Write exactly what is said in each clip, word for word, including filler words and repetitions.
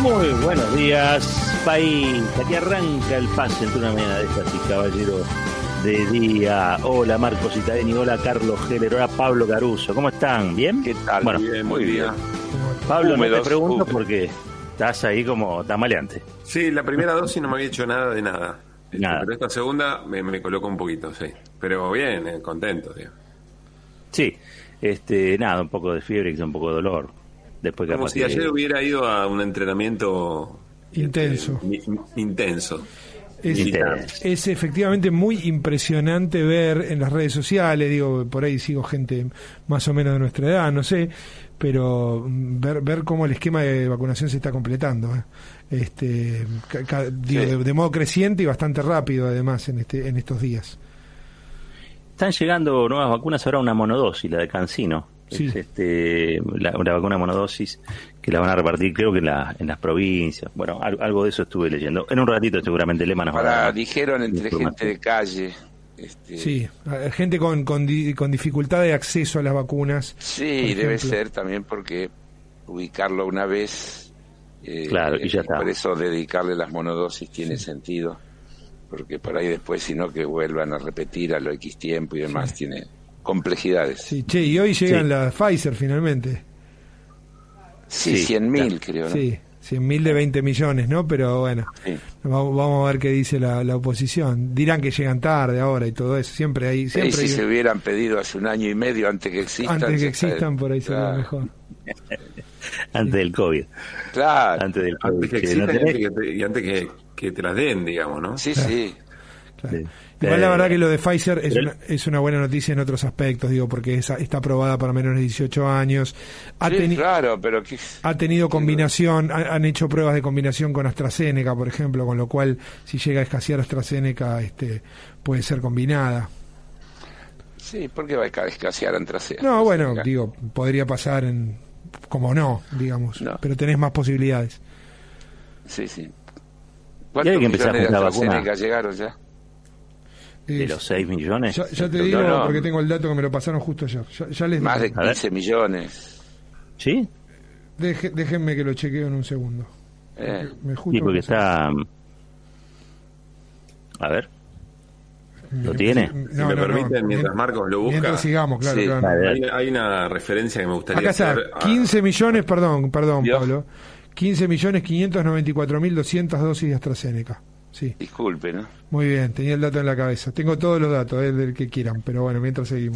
Muy buenos días, país. Aquí arranca el pase entre una mañana de estas y caballeros de día. Hola Marcos Itadeni, hola Carlos Heller, hola Pablo Caruso. ¿Cómo están? ¿Bien? ¿Qué tal? Bueno, bien, muy bien. Pablo, húmedos, no te pregunto húmedos. porque estás ahí como tamaleante. Sí, la primera dosis no me había hecho nada de nada. Este, Nada. Pero esta segunda me, me colocó un poquito, sí. Pero bien, eh, contento, tío. Sí, este, nada, un poco de fiebre y un poco de dolor. Después Como capaz si que- ayer hubiera ido a un entrenamiento Intenso. este, mi- intenso. Es, militar. es efectivamente muy impresionante ver en las redes sociales, digo, por ahí sigo gente más o menos de nuestra edad, no sé, pero mm, ver ver cómo el esquema de vacunación se está completando, ¿eh? este, ca- ca- digo, Sí. de, de modo creciente y bastante rápido además en este en estos días. Están llegando nuevas vacunas, ahora una monodosis, la de Cancino. Sí. Es, este, la, una vacuna monodosis que la van a repartir creo que en, la, en las provincias. Bueno, al- algo de eso estuve leyendo. En un ratito seguramente Lema nos va a Para, dar dijeron entre información. gente de calle. Este, Sí, a- gente con, con, di- con dificultad de acceso a las vacunas. sí, por debe ejemplo. ser también porque ubicarlo una vez. eh, Claro, y ya está. Por eso dedicarle las monodosis tiene sentido. Porque por ahí después, si no, que vuelvan a repetir a lo X tiempo y demás, tiene complejidades. Sí, che, y hoy llegan Sí. las Pfizer finalmente. Sí, Sí, cien mil creo, ¿no? Sí, cien mil de veinte millones, ¿no? Pero bueno, Sí. vamos, vamos a ver qué dice la, la oposición. Dirán que llegan tarde ahora y todo eso. Siempre hay, Y siempre si hay- se hubieran pedido hace un año y medio antes que existan. antes que ya está. existan, por ahí sería Claro. mejor. Antes del COVID. Claro, Antes del COVID. Antes que che, ¿no existan y tenés? antes que te, y antes que, que te las den, digamos, ¿no? sí, sí. Claro. Sí. Igual Eh, la verdad que lo de Pfizer es pero- una, es una buena noticia en otros aspectos, digo, porque esa- está aprobada para menores de dieciocho años. Ha, Sí, teni- claro, pero que... ha tenido combinación, ha- han hecho pruebas de combinación con AstraZeneca, por ejemplo, con lo cual si llega a escasear AstraZeneca, este, puede ser combinada. Sí, ¿por qué va a escasear AstraZeneca? No, bueno, digo, podría pasar en, como no, digamos, No. pero tenés más posibilidades. Sí, sí. Y hay ¿Cuántos que empezar millones de con la vacuna. AstraZeneca llegaron ya? De Eh, los seis millones. ya, ya te No, digo, no. porque tengo el dato que me lo pasaron justo ayer. Ya, ya les Más de digo. A ver. quince millones. ¿Sí? Deje- déjenme que lo chequeo en un segundo. Eh. Me justo Sí, porque me- está... A ver, ¿lo tiene? No, Si me no, no. permiten, mientras Mien- Marcos lo busca. Mientras sigamos, claro, Sí. claro. Vale. Hay, hay una referencia que me gustaría Acá está, hacer. a- quince millones, perdón, perdón, Dios. Pablo. quince millones quinientos noventa y cuatro mil doscientas dosis de AstraZeneca. Sí, Disculpe, ¿no? muy bien, tenía el dato en la cabeza. Tengo todos los datos, eh, del que quieran, pero bueno, mientras seguimos.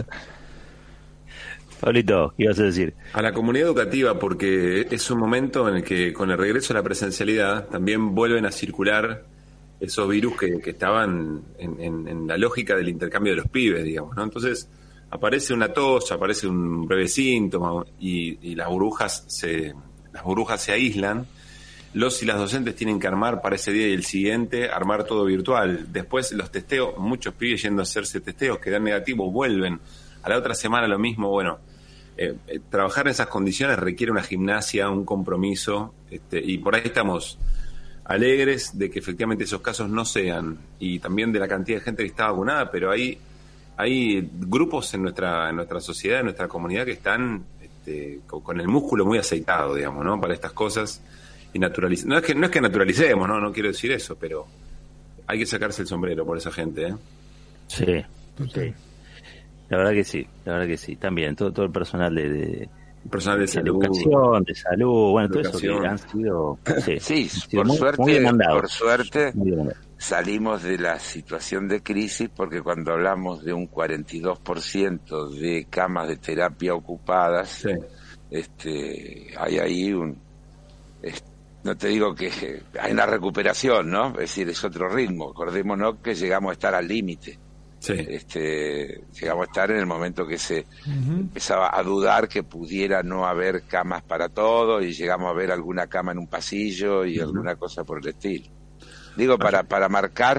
Pablito, ¿qué ibas a decir? A la comunidad educativa, porque es un momento en el que con el regreso a la presencialidad también vuelven a circular esos virus que, que estaban en, en- en la lógica del intercambio de los pibes, digamos, ¿no? Entonces aparece una tos, aparece un breve síntoma y, y las burbujas se las burbujas se aíslan. Los y las docentes tienen que armar para ese día y el siguiente, armar todo virtual. Después los testeos, muchos pibes yendo a hacerse testeos, que dan negativos, vuelven. A la otra semana lo mismo, bueno. Eh, eh, trabajar en esas condiciones requiere una gimnasia, un compromiso, este, y por ahí estamos alegres de que efectivamente esos casos no sean, y también de la cantidad de gente que está vacunada, pero hay, hay grupos en nuestra, en nuestra sociedad, en nuestra comunidad que están este, con, con el músculo muy aceitado, digamos, ¿no? Para estas cosas y naturalizar. No es que, no es que naturalicemos, ¿no? No quiero decir eso, pero hay que sacarse el sombrero por esa gente, ¿eh? Sí, sí. La verdad que sí, la verdad que sí. También todo, todo el personal de, de, Personal de de salud. educación, de salud, bueno, todo eso Educación. que han sido... Sí, Sí, han sido por muy, suerte, muy demandados. por suerte Muy demandados. salimos de la situación de crisis, porque cuando hablamos de un cuarenta y dos por ciento de camas de terapia ocupadas, Sí. este, hay ahí un, es- no te digo que hay una recuperación, ¿no? Es decir, es otro ritmo. Acordémonos que llegamos a estar al límite. Sí. Este, llegamos a estar en el momento que se Ujú. empezaba a dudar que pudiera no haber camas para todo, y llegamos a ver alguna cama en un pasillo y Ujú. alguna cosa por el estilo. Digo, para, para marcar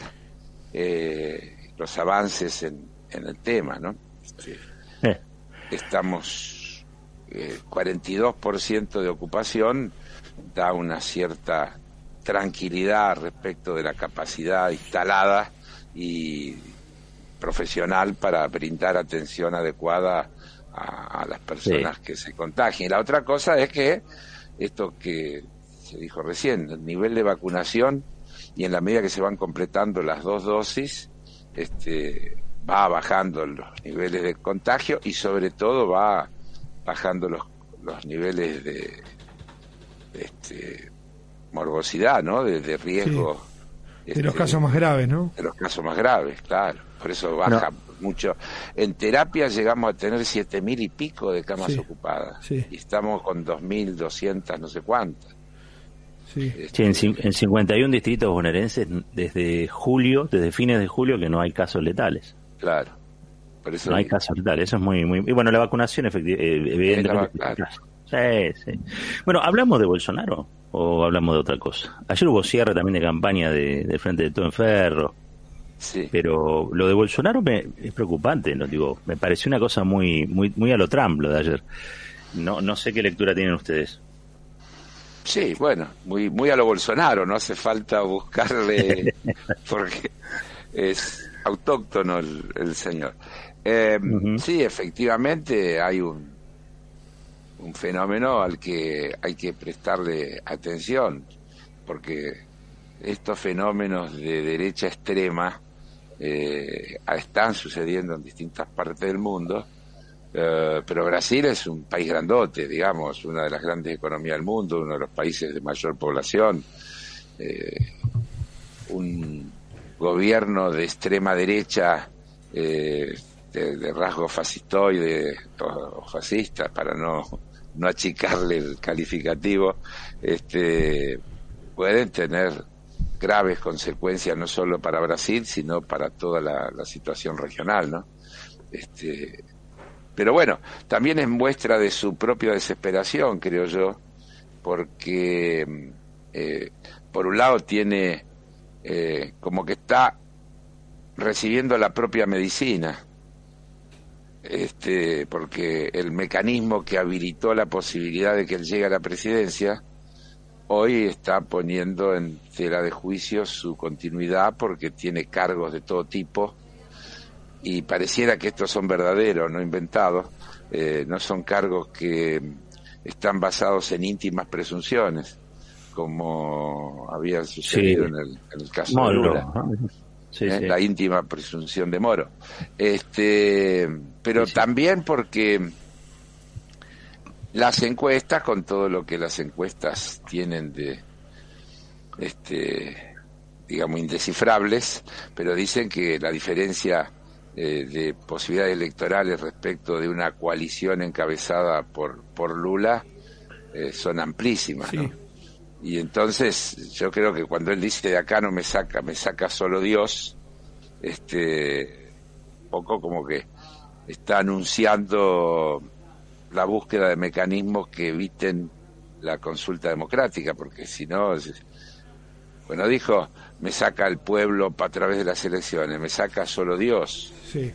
eh, los avances en, en el tema, ¿no? Eh, Estamos eh, cuarenta y dos por ciento de ocupación, da una cierta tranquilidad respecto de la capacidad instalada y profesional para brindar atención adecuada a, a las personas Sí. que se contagien. La otra cosa es que esto que se dijo recién, el nivel de vacunación, y en la medida que se van completando las dos dosis, este, va bajando los niveles de contagio y sobre todo va bajando los, los niveles de, de este, morbosidad, ¿no? De, de riesgo. Sí. Este, de los casos más graves, ¿no? De los casos más graves, claro. Por eso baja no. mucho. En terapia llegamos a tener siete mil y pico de camas sí. ocupadas. Sí. Y estamos con dos mil doscientas, no sé cuántas. Sí. Este, sí, en, en cincuenta y uno distritos bonaerenses desde julio, desde fines de julio, que no hay casos letales. Claro. Por eso no hay casos letales, eso es muy... muy y bueno, la vacunación, efectivamente, evidentemente... Claro. Sí, sí. Bueno, ¿hablamos de Bolsonaro o hablamos de otra cosa? Ayer hubo cierre también de campaña de, de Frente de Todo en Ferro. Sí. Pero lo de Bolsonaro me, es preocupante, ¿no? Digo, me pareció una cosa muy muy muy a lo Trump lo de ayer. No no sé qué lectura tienen ustedes. Sí, bueno, muy muy a lo Bolsonaro, no hace falta buscarle porque es autóctono el, el señor. Eh, uh-huh. Sí, efectivamente hay un un fenómeno al que hay que prestarle atención, porque estos fenómenos de derecha extrema eh, están sucediendo en distintas partes del mundo, eh, pero Brasil es un país grandote, digamos, una de las grandes economías del mundo, uno de los países de mayor población, eh, un gobierno de extrema derecha eh, de, de rasgo fascistoide o fascista, para no, no achicarle el calificativo, este, pueden tener graves consecuencias no solo para Brasil, sino para toda la, la situación regional, ¿no? Este, pero bueno, también es muestra de su propia desesperación, creo yo, porque eh, por un lado tiene eh, como que está recibiendo la propia medicina, este, porque el mecanismo que habilitó la posibilidad de que él llegue a la presidencia hoy está poniendo en tela de juicio su continuidad, porque tiene cargos de todo tipo y pareciera que estos son verdaderos, no inventados, eh, no son cargos que están basados en íntimas presunciones, como había sucedido sí. en, el, en el caso Moro. de Lula. Sí, ¿eh? sí. La íntima presunción de Moro. Este, pero sí, sí. también porque las encuestas, con todo lo que las encuestas tienen de, este, digamos, indescifrables, pero dicen que la diferencia eh, de posibilidades electorales respecto de una coalición encabezada por, por Lula eh, son amplísimas, sí. ¿no? Y entonces yo creo que cuando él dice de acá no me saca, me saca solo Dios, este, poco como que está anunciando la búsqueda de mecanismos que eviten la consulta democrática, porque si no, bueno, dijo, me saca el pueblo a través de las elecciones, me saca solo Dios. Sí,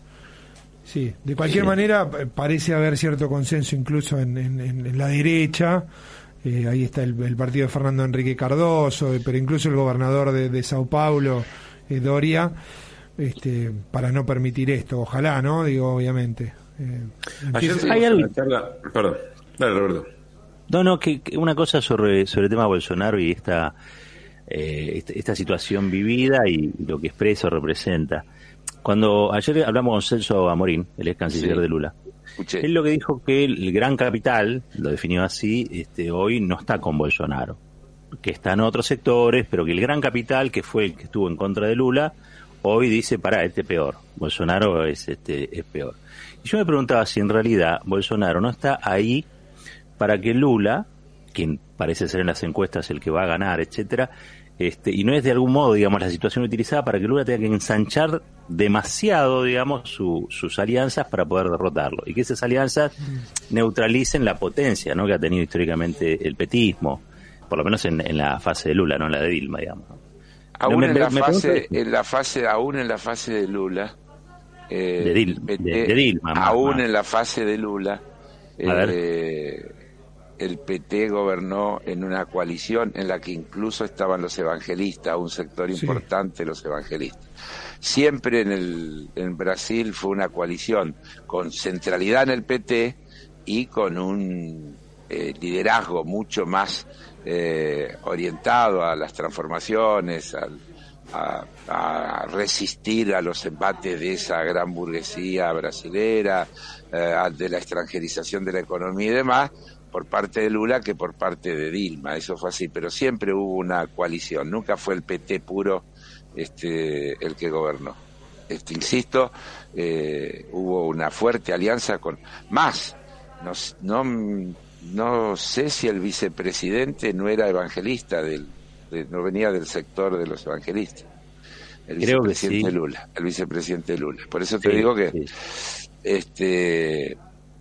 sí. De cualquier sí. manera parece haber cierto consenso incluso en, en, en la derecha. Eh, ahí está el, el partido de Fernando Enrique Cardoso, eh, pero incluso el gobernador de, de Sao Paulo, eh, Doria, este, para no permitir esto. Ojalá, ¿no? Digo, obviamente. Eh, Ayer hay algo. Charla... Perdón, dale, Roberto. No, no, que, que una cosa sobre, sobre el tema de Bolsonaro y esta, eh, esta, esta situación vivida y, y lo que expresa o representa. Cuando ayer hablamos con Celso Amorín, el ex canciller sí. de Lula, Escuché. él lo que dijo que el gran capital, lo definió así, este, hoy no está con Bolsonaro, que está en otros sectores, pero que el gran capital, que fue el que estuvo en contra de Lula, hoy dice, pará, este es peor, Bolsonaro es, este, es peor. Y yo me preguntaba si en realidad Bolsonaro no está ahí para que Lula, quien parece ser en las encuestas el que va a ganar, etcétera, este, y no es de algún modo, digamos, la situación utilizada para que Lula tenga que ensanchar demasiado, digamos, su, sus alianzas para poder derrotarlo, y que esas alianzas neutralicen la potencia, ¿no?, que ha tenido históricamente el petismo, por lo menos en, en la fase de Lula, no en la de Dilma, digamos. Aún me, en, me, la me fase, en la fase, aún en la fase de Lula, eh, de, Dil, P T, de, de Dilma, aún más. en la fase de Lula, eh, el P T gobernó en una coalición en la que incluso estaban los evangelistas, un sector sí. importante de los evangelistas. Siempre en el en Brasil fue una coalición con centralidad en el P T y con un eh, liderazgo mucho más eh, orientado a las transformaciones, al, a, a resistir a los embates de esa gran burguesía brasilera, eh, de la extranjerización de la economía y demás, por parte de Lula que por parte de Dilma. Eso fue así, pero siempre hubo una coalición, nunca fue el P T puro este el que gobernó. Este, insisto, eh, hubo una fuerte alianza con más. No, no, no sé si el vicepresidente no era evangelista, del, de, no venía del sector de los evangelistas. El Creo vicepresidente que sí. Lula, el vicepresidente Lula. Por eso te Sí, digo que, sí. este,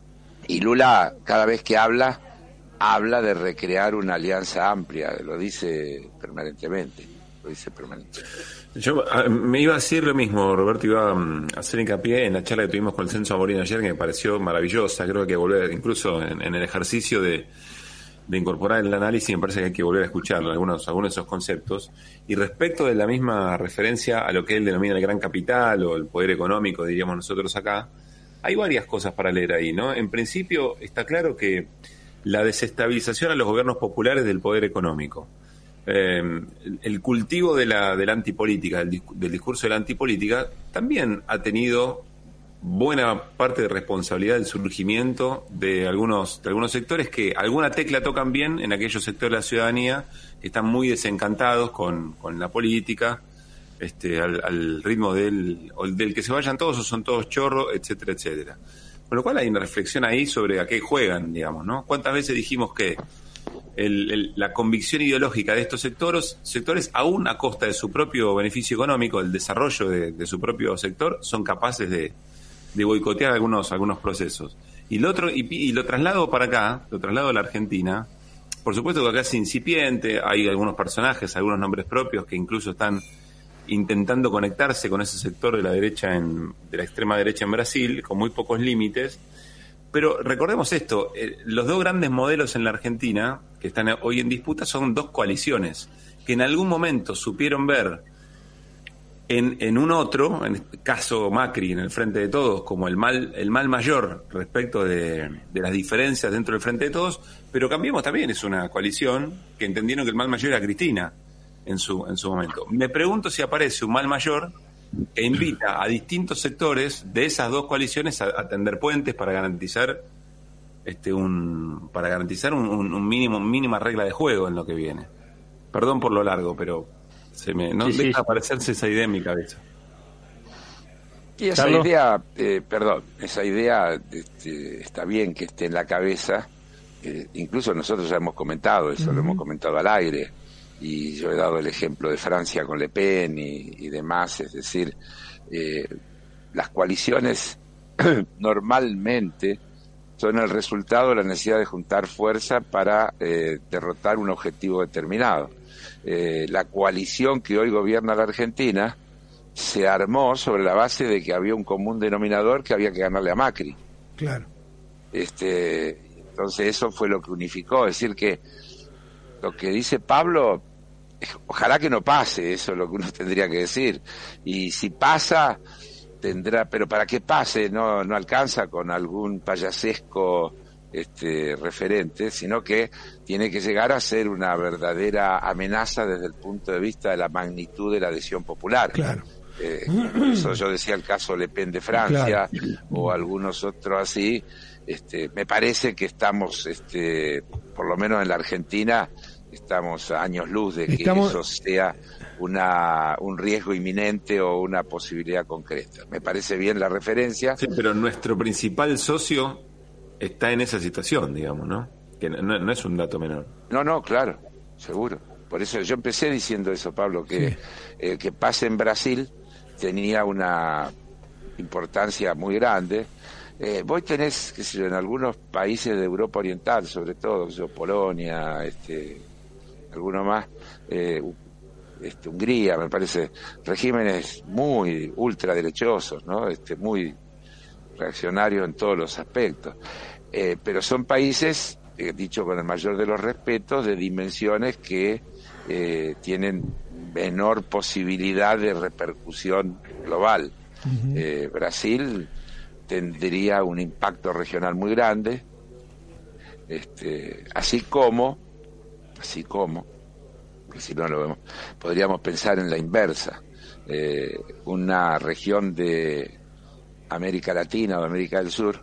y Lula cada vez que habla, habla de recrear una alianza amplia, lo dice permanentemente, lo dice permanentemente. Yo a, me iba a decir lo mismo, Roberto, iba a hacer hincapié en la charla que tuvimos con el Celso Amorín ayer, que me pareció maravillosa. Creo que hay que volver, incluso en, en el ejercicio de, de incorporar el análisis, me parece que hay que volver a escucharlo, algunos, algunos de esos conceptos. Y respecto de la misma referencia a lo que él denomina el gran capital o el poder económico, diríamos nosotros acá, hay varias cosas para leer ahí, ¿no? En principio está claro que la desestabilización a los gobiernos populares del poder económico, Eh, el cultivo de la, de la antipolítica, del, del discurso de la antipolítica, también ha tenido buena parte de responsabilidad del surgimiento de algunos, de algunos sectores que alguna tecla tocan bien en aquellos sectores de la ciudadanía que están muy desencantados con, con la política, este, al, al ritmo del, del que se vayan todos o son todos chorros, etcétera, etcétera. Con lo cual hay una reflexión ahí sobre a qué juegan, digamos, ¿no? ¿Cuántas veces dijimos que El, el, la convicción ideológica de estos sectores, sectores, aún a costa de su propio beneficio económico, el desarrollo de, de su propio sector, son capaces de, de boicotear algunos, algunos procesos? Y lo otro, y, y lo traslado para acá, lo traslado a la Argentina. Por supuesto que acá es incipiente, hay algunos personajes, algunos nombres propios que incluso están intentando conectarse con ese sector de la derecha, en, de la extrema derecha en Brasil, con muy pocos límites. Pero recordemos esto, eh, los dos grandes modelos en la Argentina que están hoy en disputa son dos coaliciones que en algún momento supieron ver en, en un otro, en este caso Macri en el Frente de Todos, como el mal el mal mayor respecto de, de las diferencias dentro del Frente de Todos, pero Cambiemos también es una coalición que entendieron que el mal mayor era Cristina en su, en su momento. Me pregunto si aparece un mal mayor que invita a distintos sectores de esas dos coaliciones a, a tender puentes para garantizar este un para garantizar un, un, un mínimo mínima regla de juego en lo que viene. Perdón por lo largo, pero se me no sí, deja sí. aparecerse esa idea en mi cabeza. Y esa Carlos. idea, eh, perdón, esa idea este, está bien que esté en la cabeza, eh, incluso nosotros ya hemos comentado eso, uh-huh. Lo hemos comentado al aire, y yo he dado el ejemplo de Francia con Le Pen y, y demás, es decir, eh, las coaliciones normalmente son el resultado de la necesidad de juntar fuerza para eh, derrotar un objetivo determinado. Eh, la coalición que hoy gobierna la Argentina se armó sobre la base de que había un común denominador que había que ganarle a Macri. Claro. Este, entonces eso fue lo que unificó, es decir que lo que dice Pablo, ojalá que no pase, eso es lo que uno tendría que decir, y si pasa tendrá, pero para que pase no no alcanza con algún payasesco este referente, sino que tiene que llegar a ser una verdadera amenaza desde el punto de vista de la magnitud de la adhesión popular. Claro. Eh, por eso yo decía el caso Le Pen de Francia, claro, o algunos otros así. Este, me parece que estamos, este, por lo menos en la Argentina, estamos a años luz de que estamos... eso sea una un riesgo inminente o una posibilidad concreta. Me parece bien la referencia. Sí, pero nuestro principal socio está en esa situación, digamos, ¿no? Que no, no es un dato menor. No, no, claro, seguro. Por eso yo empecé diciendo eso, Pablo, que sí. eh, que pase en Brasil tenía una importancia muy grande. Eh, vos tenés, qué sé yo, en algunos países de Europa Oriental, sobre todo, yo, Polonia, este, alguno más, eh, este, Hungría, me parece, regímenes muy ultraderechosos, ¿no? Este, muy reaccionarios en todos los aspectos. Eh, pero son países, eh, dicho con el mayor de los respetos, de dimensiones que eh, tienen menor posibilidad de repercusión global. Uh-huh. Eh, Brasil tendría un impacto regional muy grande, este, así como así como, porque si no lo vemos, podríamos pensar en la inversa, eh, una región de América Latina o América del Sur,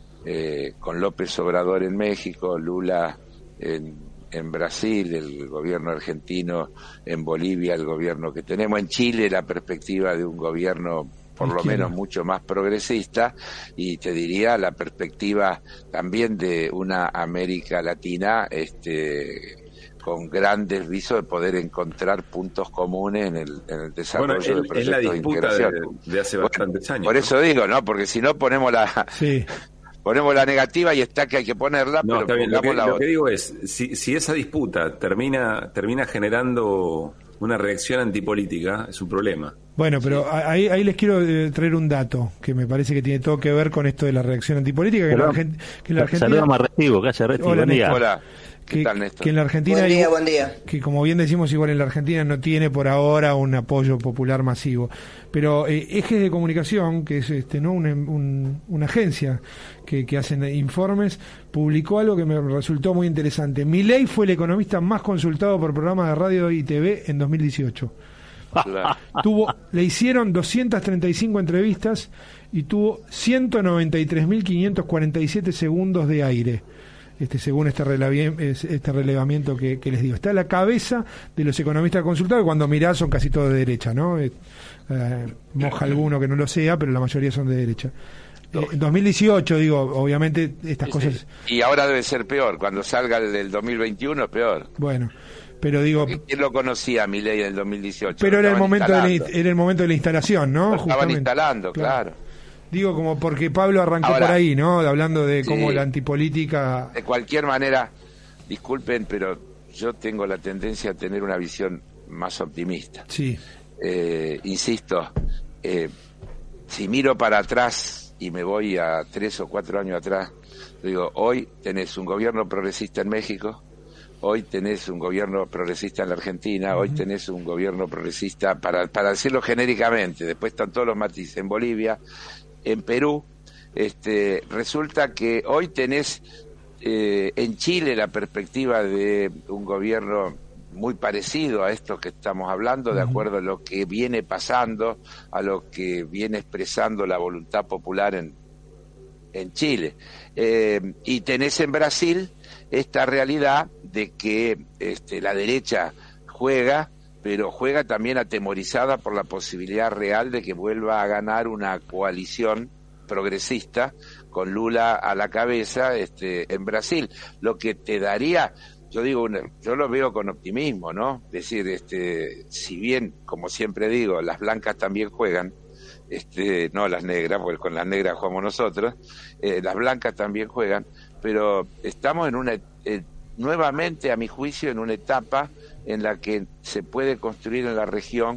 eh, con López Obrador en México, Lula en, en Brasil, el gobierno argentino en Bolivia, el gobierno que tenemos en Chile, la perspectiva de un gobierno por lo menos mucho más progresista, y te diría la perspectiva también de una América Latina este con grandes visos de poder encontrar puntos comunes en el, en el desarrollo bueno, el, de proyectos es la de disputa integración. De, de hace bastantes bueno, años. Por eso ¿no? digo, ¿no? Porque si no ponemos la sí. ponemos la negativa y está que hay que ponerla, no, pero está bien. Lo que, la lo otra. que digo es, si, si esa disputa termina termina generando una reacción antipolítica, es un problema. Bueno, pero sí. ahí, ahí les quiero eh, traer un dato que me parece que tiene todo que ver con esto de la reacción antipolítica. Que, en la, Argent- que en la Argentina... Saludamos a Restivo, ¿qué hace Restivo? Hola, Buen día. Hola. Que, ¿Qué tal, Néstor? que en la Argentina buen día, igual, buen día. que como bien decimos, igual en la Argentina no tiene por ahora un apoyo popular masivo, pero eh, Ejes de Comunicación, que es este no una, un, una agencia que, que hacen informes, publicó algo que me resultó muy interesante. Milei fue el economista más consultado por programas de radio y T V en dos mil dieciocho. Claro. Tuvo, le hicieron doscientas treinta y cinco entrevistas y tuvo ciento noventa y tres mil quinientos cuarenta y siete segundos de aire. Este, según este, relevi- este relevamiento que, que les digo. Está a la cabeza de los economistas consultados, que cuando mirás son casi todos de derecha, ¿no? Eh, eh, moja alguno que no lo sea, pero la mayoría son de derecha. Eh, en dos mil dieciocho, digo, obviamente estas sí, cosas... Sí. Y ahora debe ser peor, cuando salga el del dos mil veintiuno, peor. Bueno, pero digo... ¿Quién lo conocía a Milei en el dos mil dieciocho? Pero era el, momento de la, era el momento de la instalación, ¿no? Lo estaban instalando, claro. claro. Digo, como porque Pablo arrancó Ahora, por ahí, ¿no? Hablando de cómo sí, la antipolítica... De cualquier manera, disculpen, pero yo tengo la tendencia a tener una visión más optimista. Sí. Eh, insisto, eh, si miro para atrás y me voy a tres o cuatro años atrás, digo, hoy tenés un gobierno progresista en México, hoy tenés un gobierno progresista en la Argentina, uh-huh. hoy tenés un gobierno progresista, para, para decirlo genéricamente, después están todos los matices, en Bolivia, en Perú, este, resulta que hoy tenés eh, en Chile la perspectiva de un gobierno muy parecido a esto que estamos hablando, de acuerdo a lo que viene pasando, a lo que viene expresando la voluntad popular en, en Chile. Eh, y tenés en Brasil esta realidad de que este, la derecha juega, pero juega también atemorizada por la posibilidad real de que vuelva a ganar una coalición progresista con Lula a la cabeza este, en Brasil, lo que te daría, yo digo, una, yo lo veo con optimismo, ¿no? Es decir, este, si bien, como siempre digo, las blancas también juegan, este, no las negras, porque con las negras jugamos nosotros, eh, las blancas también juegan, pero estamos en una, eh, nuevamente, a mi juicio, en una etapa en la que se puede construir en la región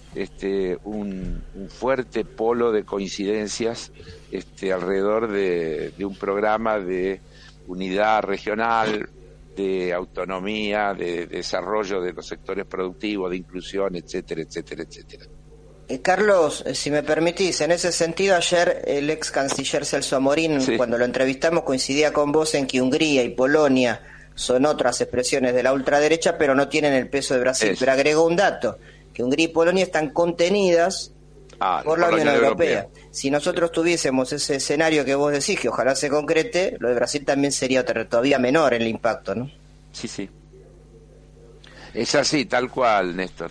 este un, un fuerte polo de coincidencias este alrededor de, de un programa de unidad regional, de autonomía, de, de desarrollo de los sectores productivos, de inclusión, etcétera, etcétera, etcétera. Eh, Carlos, si me permitís, en ese sentido, ayer el ex canciller Celso Amorín, sí. cuando lo entrevistamos, coincidía con vos en que Hungría y Polonia son otras expresiones de la ultraderecha, pero no tienen el peso de Brasil. Eso. Pero agregó un dato, que Hungría y Polonia están contenidas ah, por la Unión Europea. Europea. Si nosotros tuviésemos ese escenario que vos decís, que ojalá se concrete, lo de Brasil también sería todavía menor el impacto, ¿no? Sí, sí. Es así, tal cual, Néstor.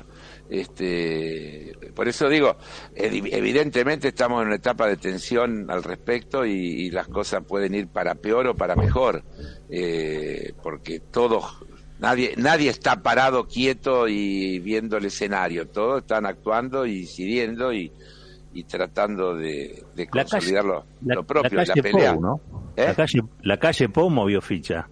Este, por eso digo, evidentemente estamos en una etapa de tensión al respecto y, y las cosas pueden ir para peor o para mejor, eh, porque todos, nadie, nadie está parado quieto y viendo el escenario, todos están actuando y incidiendo y, y tratando de, de consolidar lo, la, lo propio, la, la pelea. Pou, ¿no? ¿Eh? La calle, la calle Pou movió ficha.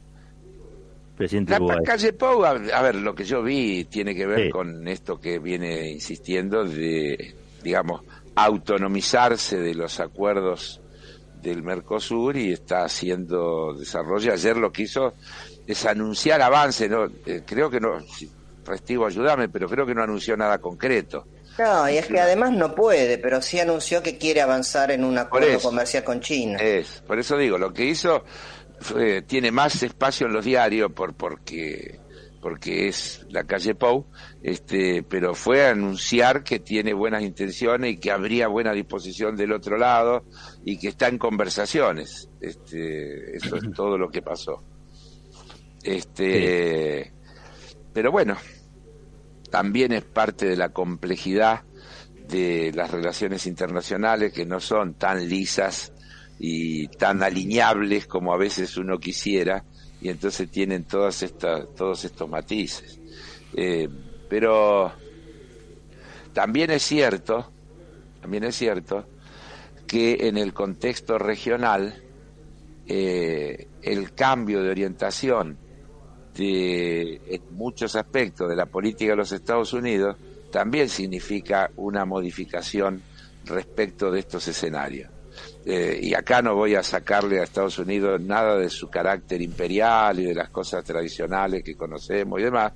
La Uruguay. Calle Pou, a, a ver, lo que yo vi tiene que ver sí. con esto que viene insistiendo de, digamos, autonomizarse de los acuerdos del Mercosur y está haciendo desarrollo. Ayer lo que hizo es anunciar avance, ¿no? Eh, creo que no, si, Restivo, ayúdame, pero creo que no anunció nada concreto. No, y es que además no puede, pero sí anunció que quiere avanzar en un acuerdo eso, comercial con China. Es, por eso digo, lo que hizo... Eh, tiene más espacio en los diarios por porque porque es la calle Pou, este, pero fue a anunciar que tiene buenas intenciones y que habría buena disposición del otro lado y que está en conversaciones. Este, eso es todo lo que pasó. Este, sí. Pero bueno, también es parte de la complejidad de las relaciones internacionales, que no son tan lisas y tan alineables como a veces uno quisiera, y entonces tienen todas estas, todos estos matices. Eh, pero también es cierto, también es cierto que en el contexto regional eh, el cambio de orientación de en muchos aspectos de la política de los Estados Unidos también significa una modificación respecto de estos escenarios. Eh, y acá no voy a sacarle a Estados Unidos nada de su carácter imperial y de las cosas tradicionales que conocemos y demás,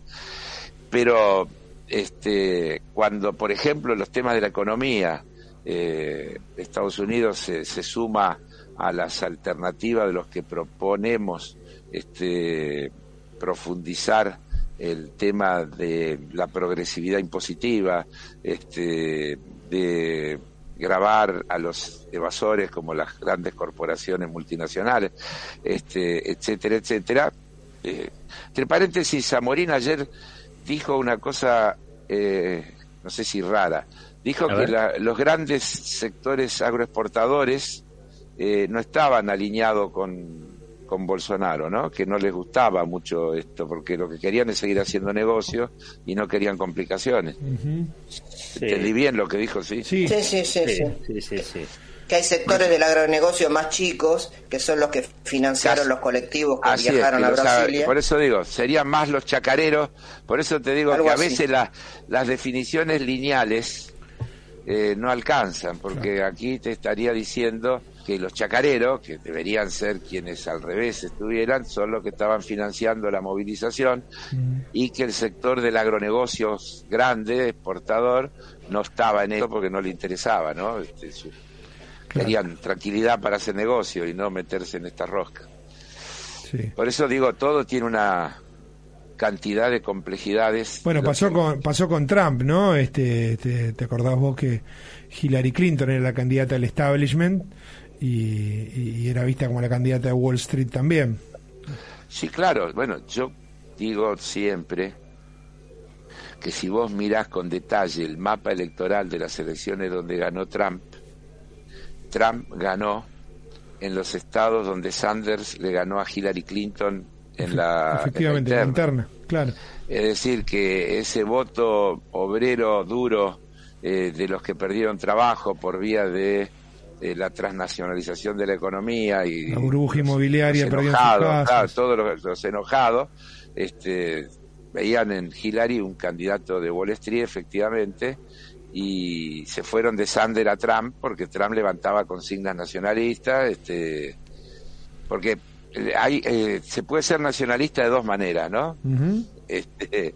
pero este, cuando, por ejemplo, los temas de la economía, eh, Estados Unidos se, se suma a las alternativas de los que proponemos este, profundizar el tema de la progresividad impositiva, este, de gravar a los evasores como las grandes corporaciones multinacionales, este, etcétera, etcétera. Eh, entre paréntesis, Amorín ayer dijo una cosa, eh, no sé si rara, dijo que la, los grandes sectores agroexportadores eh, no estaban alineados con con Bolsonaro, ¿no? Que no les gustaba mucho esto, porque lo que querían es seguir haciendo negocios y no querían complicaciones. Uh-huh. ¿Entendí sí. bien lo que dijo? Sí, sí, sí, sí, sí, sí. sí, sí, sí. Que hay sectores del agronegocio más chicos, que son los que financiaron Casi. los colectivos que Así viajaron es, que a Brasilia. Sabe, por eso digo, serían más los chacareros, por eso te digo Algo que a así. veces la, las definiciones lineales eh, no alcanzan, porque claro. aquí te estaría diciendo que los chacareros, que deberían ser quienes al revés estuvieran, son los que estaban financiando la movilización, mm. y que el sector del agronegocio grande, exportador, no estaba en eso porque no le interesaba, ¿no? Este, su, claro. Querían tranquilidad para hacer negocio y no meterse en esta rosca. Sí. Por eso digo, todo tiene una cantidad de complejidades. Bueno, pasó que... con pasó con Trump, ¿no? Este, te, te acordás vos que Hillary Clinton era la candidata al establishment y, y era vista como la candidata de Wall Street también. Sí, claro. Bueno, yo digo siempre que si vos mirás con detalle el mapa electoral de las elecciones donde ganó Trump, Trump ganó en los estados donde Sanders le ganó a Hillary Clinton en la, Efectivamente, en la interna. interna, claro. Es decir, que ese voto obrero duro eh, de los que perdieron trabajo por vía de eh, la transnacionalización de la economía y la burbuja inmobiliaria, los enojados, claro, todos los, los enojados, este, veían en Hillary un candidato de Wall Street, efectivamente, y se fueron de Sanders a Trump porque Trump levantaba consignas nacionalistas, este, porque hay, eh, se puede ser nacionalista de dos maneras, ¿no? Uh-huh. Este,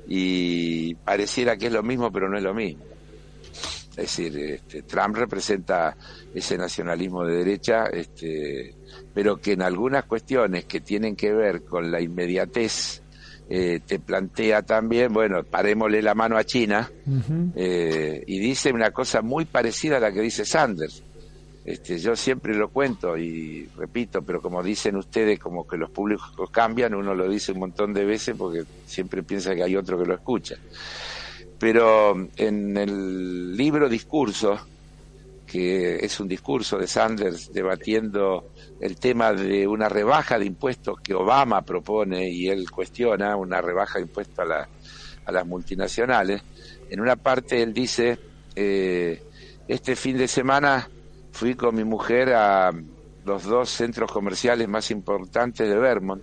y pareciera que es lo mismo, pero no es lo mismo. Es decir, este, Trump representa ese nacionalismo de derecha, este, pero que en algunas cuestiones que tienen que ver con la inmediatez eh, te plantea también, bueno, parémosle la mano a China, uh-huh. eh, y dice una cosa muy parecida a la que dice Sanders. Este, yo siempre lo cuento y repito, pero como dicen ustedes, como que los públicos cambian, uno lo dice un montón de veces porque siempre piensa que hay otro que lo escucha. Pero en el libro Discurso, que es un discurso de Sanders debatiendo el tema de una rebaja de impuestos que Obama propone y él cuestiona, una rebaja de impuestos a, la, a las multinacionales, en una parte él dice, eh, este fin de semana fui con mi mujer a los dos centros comerciales más importantes de Vermont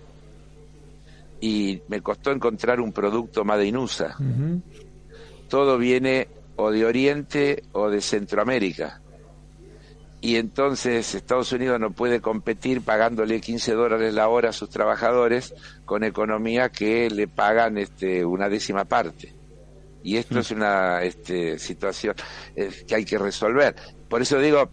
y me costó encontrar un producto made in U S A. Uh-huh. Todo viene o de Oriente o de Centroamérica. Y entonces Estados Unidos no puede competir pagándole quince dólares la hora a sus trabajadores con economías que le pagan este, una décima parte. Y esto uh-huh. es una este, situación eh, que hay que resolver. Por eso digo,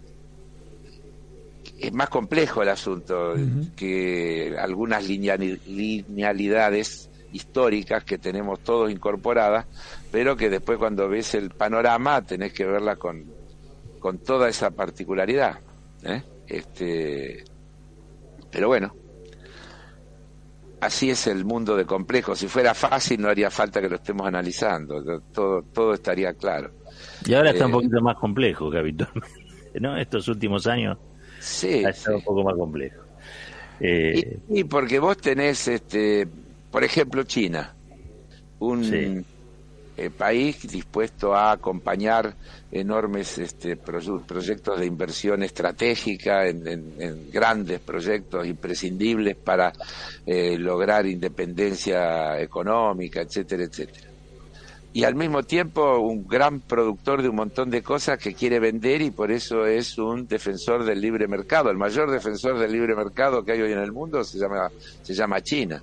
es más complejo el asunto, uh-huh. que algunas linealidades históricas que tenemos todos incorporadas, pero que después cuando ves el panorama tenés que verla con, con toda esa particularidad, ¿eh? Este, pero bueno, así es el mundo de complejo. Si fuera fácil no haría falta que lo estemos analizando, todo, todo estaría claro. Y ahora está eh, un poquito más complejo, Capitán, ¿no? Estos últimos años sí, ha estado sí. un poco más complejo. Eh, Y, y porque vos tenés, este, por ejemplo, China, un Sí. eh, país dispuesto a acompañar enormes este, pro- proyectos de inversión estratégica, en, en- en grandes proyectos imprescindibles para eh, lograr independencia económica, etcétera, etcétera. Y al mismo tiempo un gran productor de un montón de cosas que quiere vender, y por eso es un defensor del libre mercado. El mayor defensor del libre mercado que hay hoy en el mundo se llama se llama China.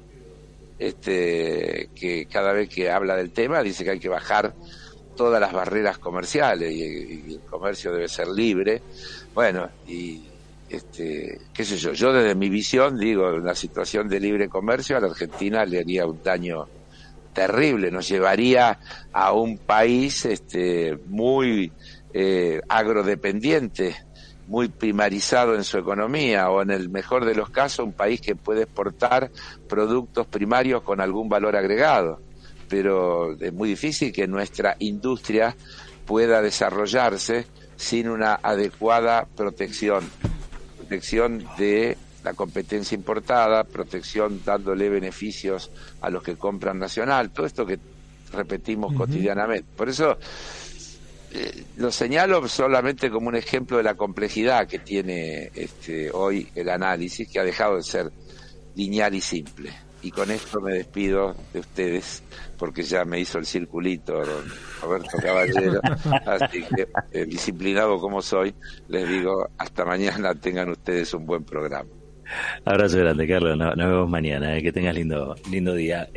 Este, que cada vez que habla del tema dice que hay que bajar todas las barreras comerciales y, y el comercio debe ser libre. Bueno, y este, qué sé yo, yo desde mi visión digo, una situación de libre comercio a la Argentina le haría un daño terrible, nos llevaría a un país este, muy eh, agrodependiente, muy primarizado en su economía, o en el mejor de los casos un país que puede exportar productos primarios con algún valor agregado, pero es muy difícil que nuestra industria pueda desarrollarse sin una adecuada protección, protección de la competencia importada, protección dándole beneficios a los que compran nacional, todo esto que repetimos uh-huh. cotidianamente. Por eso eh, lo señalo solamente como un ejemplo de la complejidad que tiene este, hoy el análisis, que ha dejado de ser lineal y simple. Y con esto me despido de ustedes, porque ya me hizo el circulito don Roberto Caballero, así que eh, disciplinado como soy, les digo hasta mañana, tengan ustedes un buen programa. Abrazo grande, Carlos. Nos, nos vemos mañana. Eh. Que tengas lindo, lindo día.